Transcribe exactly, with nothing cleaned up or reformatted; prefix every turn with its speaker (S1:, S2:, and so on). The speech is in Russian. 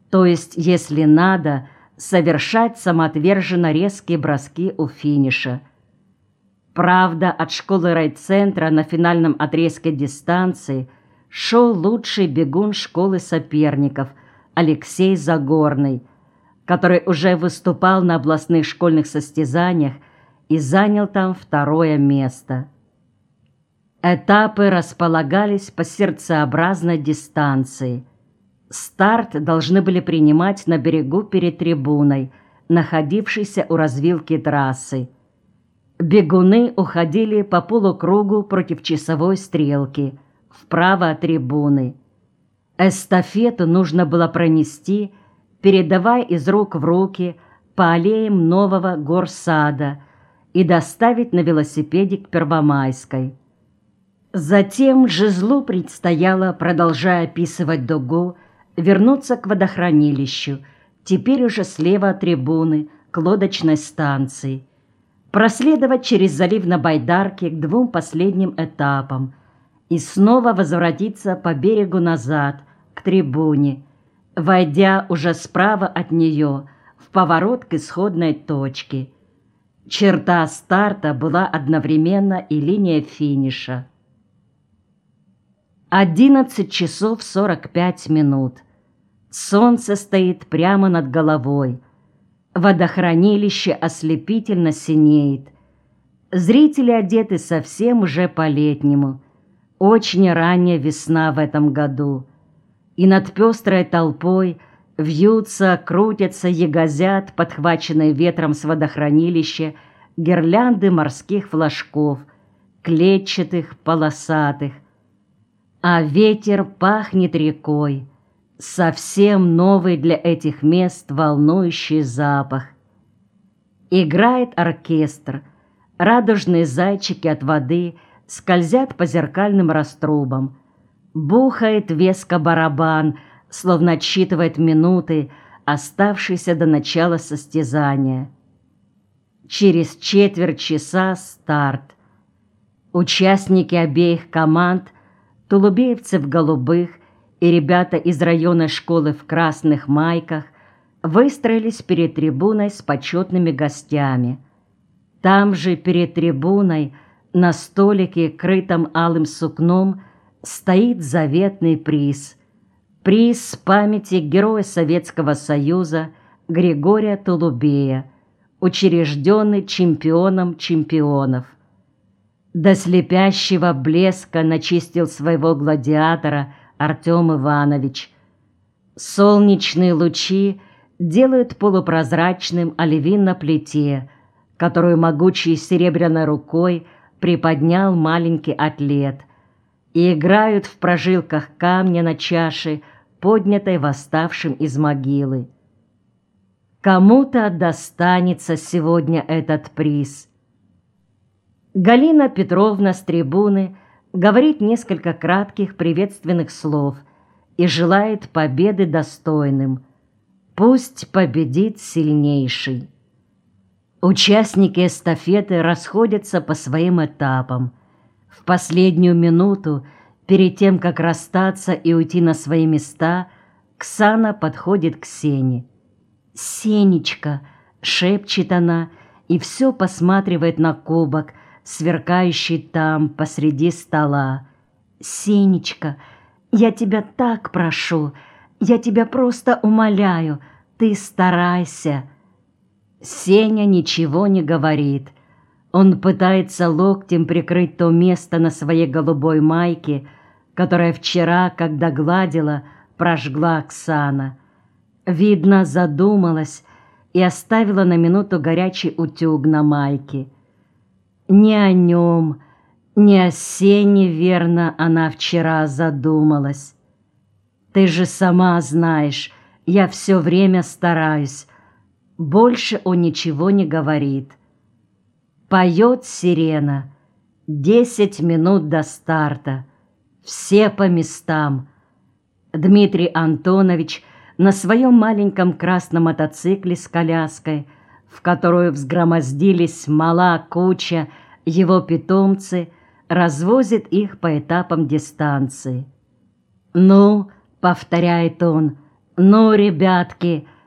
S1: то есть, если надо, совершать самоотверженно резкие броски у финиша. Правда, от школы райцентра на финальном отрезке дистанции шел лучший бегун школы соперников Алексей Загорный, который уже выступал на областных школьных состязаниях и занял там второе место. Этапы располагались по сердцеобразной дистанции. Старт должны были принимать на берегу перед трибуной, находившейся у развилки трассы. Бегуны уходили по полукругу против часовой стрелки, вправо от трибуны. Эстафету нужно было пронести, передавая из рук в руки по аллеям нового горсада и доставить на велосипеде к Первомайской. Затем Жизлу предстояло, продолжая описывать дугу, вернуться к водохранилищу, теперь уже слева от трибуны, к лодочной станции, проследовать через залив на Байдарке к двум последним этапам и снова возвратиться по берегу назад, к трибуне, войдя уже справа от нее в поворот к исходной точке. Черта старта была одновременно и линия финиша. Одиннадцать часов сорок пять минут. Солнце стоит прямо над головой. Водохранилище ослепительно синеет. Зрители одеты совсем уже по-летнему. Очень ранняя весна в этом году. И над пестрой толпой вьются, крутятся, ягозят, подхваченные ветром с водохранилища, гирлянды морских флажков, клетчатых, полосатых. А ветер пахнет рекой, совсем новый для этих мест волнующий запах. Играет оркестр, радужные зайчики от воды скользят по зеркальным раструбам. Бухает веско барабан, словно отсчитывает минуты, оставшиеся до начала состязания. Через четверть часа старт. Участники обеих команд, тулубеевцы в голубых и ребята из районной школы в красных майках, выстроились перед трибуной с почетными гостями. Там же перед трибуной на столике, крытом алым сукном, стоит заветный приз. Приз памяти героя Советского Союза Григория Тулубея, учрежденный чемпионом чемпионов. До слепящего блеска начистил своего гладиатора Артем Иванович. Солнечные лучи делают полупрозрачным оливин на плите, которую могучей серебряной рукой приподнял маленький атлет, и играют в прожилках камня на чаше, поднятой восставшим из могилы. Кому-то достанется сегодня этот приз. Галина Петровна с трибуны говорит несколько кратких приветственных слов и желает победы достойным. Пусть победит сильнейший. Участники эстафеты расходятся по своим этапам. В последнюю минуту, перед тем, как расстаться и уйти на свои места, Ксана подходит к Сене. «Сенечка!» — шепчет она и все посматривает на кубок, сверкающий там посреди стола. «Сенечка, я тебя так прошу, я тебя просто умоляю, ты старайся». Сеня ничего не говорит. Он пытается локтем прикрыть то место на своей голубой майке, которое вчера, когда гладила, прожгла Оксана. Видно, задумалась и оставила на минуту горячий утюг на майке. Не о нем, не о Сене, верно, она вчера задумалась. Ты же сама знаешь, я все время стараюсь. Больше он ничего не говорит. Поет сирена. Десять минут до старта. Все по местам. Дмитрий Антонович на своем маленьком красном мотоцикле с коляской, в которую взгромоздились мала куча, его питомцы, развозит их по этапам дистанции. «Ну, — повторяет он, — Ну, ребятки,